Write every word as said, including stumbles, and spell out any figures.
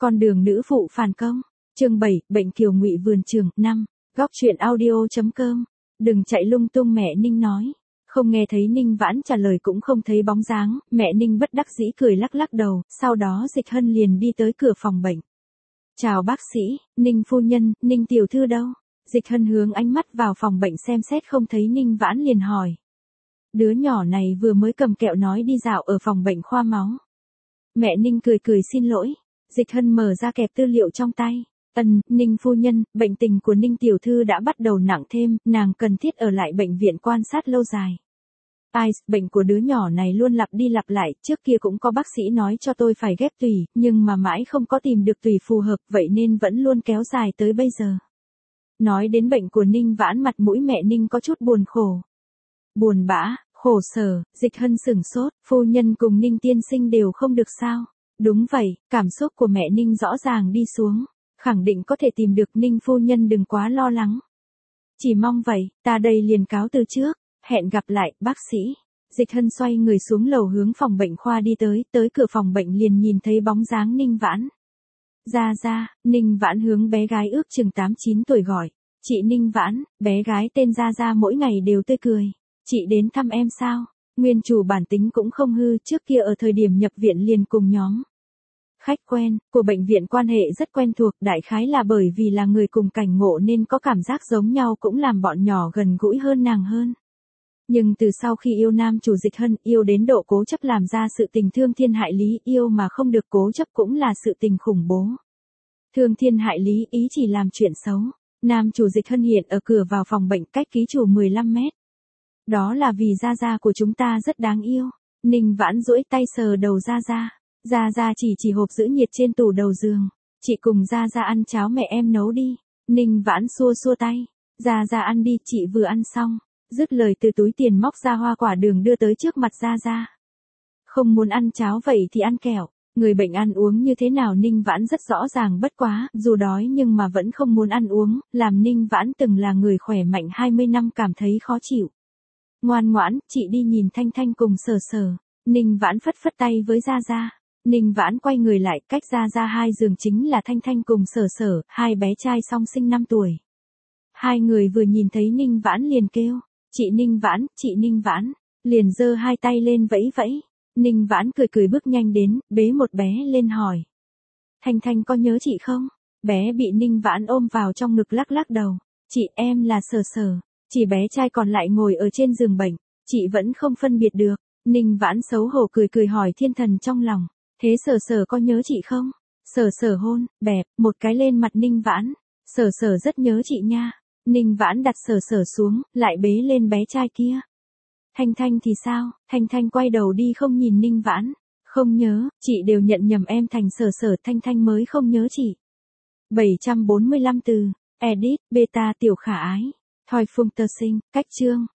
Con đường nữ phụ phản công. Chương bảy, bệnh kiều ngụy vườn trường, năm. Góc truyện audio.com. Đừng chạy lung tung, mẹ Ninh nói. Không nghe thấy Ninh Vãn trả lời cũng không thấy bóng dáng, mẹ Ninh bất đắc dĩ cười lắc lắc đầu, sau đó Dịch Hân liền đi tới cửa phòng bệnh. Chào bác sĩ, Ninh phu nhân, Ninh tiểu thư đâu? Dịch Hân hướng ánh mắt vào phòng bệnh xem xét không thấy Ninh Vãn liền hỏi. Đứa nhỏ này vừa mới cầm kẹo nói đi dạo ở phòng bệnh khoa máu. Mẹ Ninh cười cười xin lỗi. Dịch Hân mở ra kẹp tư liệu trong tay. Ân, Ninh phu nhân, bệnh tình của Ninh tiểu thư đã bắt đầu nặng thêm, nàng cần thiết ở lại bệnh viện quan sát lâu dài. Ai, bệnh của đứa nhỏ này luôn lặp đi lặp lại, trước kia cũng có bác sĩ nói cho tôi phải ghép tủy, nhưng mà mãi không có tìm được tủy phù hợp, vậy nên vẫn luôn kéo dài tới bây giờ. Nói đến bệnh của Ninh Vãn, mặt mũi mẹ Ninh có chút buồn khổ. Buồn bã, khổ sở, Dịch Hân sửng sốt, phu nhân cùng Ninh tiên sinh đều không được sao? Đúng vậy, cảm xúc của mẹ Ninh rõ ràng đi xuống, khẳng định có thể tìm được, Ninh phu nhân đừng quá lo lắng. Chỉ mong vậy, ta đây liền cáo từ trước, hẹn gặp lại, bác sĩ. Dịch Hân xoay người xuống lầu hướng phòng bệnh khoa đi tới, tới cửa phòng bệnh liền nhìn thấy bóng dáng Ninh Vãn. Ra ra, Ninh Vãn hướng bé gái ước chừng tám chín tuổi gọi. Chị Ninh Vãn, bé gái tên Ra Ra mỗi ngày đều tươi cười. Chị đến thăm em sao? Nguyên chủ bản tính cũng không hư, trước kia ở thời điểm nhập viện liền cùng nhóm khách quen của bệnh viện quan hệ rất quen thuộc, đại khái là bởi vì là người cùng cảnh ngộ nên có cảm giác giống nhau, cũng làm bọn nhỏ gần gũi hơn nàng hơn. Nhưng từ sau khi yêu nam chủ Dịch Hân, yêu đến độ cố chấp làm ra sự tình thương thiên hại lý, yêu mà không được cố chấp cũng là sự tình khủng bố. Thương thiên hại lý ý chỉ làm chuyện xấu. Nam chủ Dịch Hân hiện ở cửa vào phòng bệnh, cách ký chủ mười lăm mét. Đó là vì Ra Ra của chúng ta rất đáng yêu. Ninh Vãn duỗi tay sờ đầu Ra Ra. Ra Ra chỉ chỉ hộp giữ nhiệt trên tủ đầu giường. Chị cùng Ra Ra ăn cháo mẹ em nấu đi. Ninh Vãn xua xua tay. Ra Ra ăn đi, chị vừa ăn xong. Dứt lời từ túi tiền móc ra hoa quả đường đưa tới trước mặt Ra Ra. Không muốn ăn cháo vậy thì ăn kẹo. Người bệnh ăn uống như thế nào Ninh Vãn rất rõ ràng, bất quá, dù đói nhưng mà vẫn không muốn ăn uống, làm Ninh Vãn từng là người khỏe mạnh hai mươi năm cảm thấy khó chịu. Ngoan ngoãn, chị đi nhìn Thanh Thanh cùng Sở Sở. Ninh Vãn phất phất tay với Ra Ra. Ninh Vãn quay người lại, cách Ra Ra hai giường chính là Thanh Thanh cùng Sở Sở, hai bé trai song sinh năm tuổi. Hai người vừa nhìn thấy Ninh Vãn liền kêu, chị Ninh Vãn, chị Ninh Vãn, liền giơ hai tay lên vẫy vẫy. Ninh Vãn cười cười bước nhanh đến, bế một bé lên hỏi. Thanh Thanh có nhớ chị không? Bé bị Ninh Vãn ôm vào trong ngực lắc lắc đầu. Chị, em là Sở Sở. Chỉ bé trai còn lại ngồi ở trên giường bệnh, chị vẫn không phân biệt được. Ninh Vãn xấu hổ cười cười hỏi thiên thần trong lòng. Thế Sở Sở có nhớ chị không? Sở Sở hôn, bẹp, một cái lên mặt Ninh Vãn. Sở Sở rất nhớ chị nha. Ninh Vãn đặt Sở Sở xuống, lại bế lên bé trai kia. Thanh Thanh thì sao? Thanh Thanh quay đầu đi không nhìn Ninh Vãn. Không nhớ, chị đều nhận nhầm em thành Sở Sở, Thanh Thanh mới không nhớ chị. bảy trăm bốn mươi lăm từ, edit, beta tiểu khả ái. Thoi Phương tơ sinh, cách chương.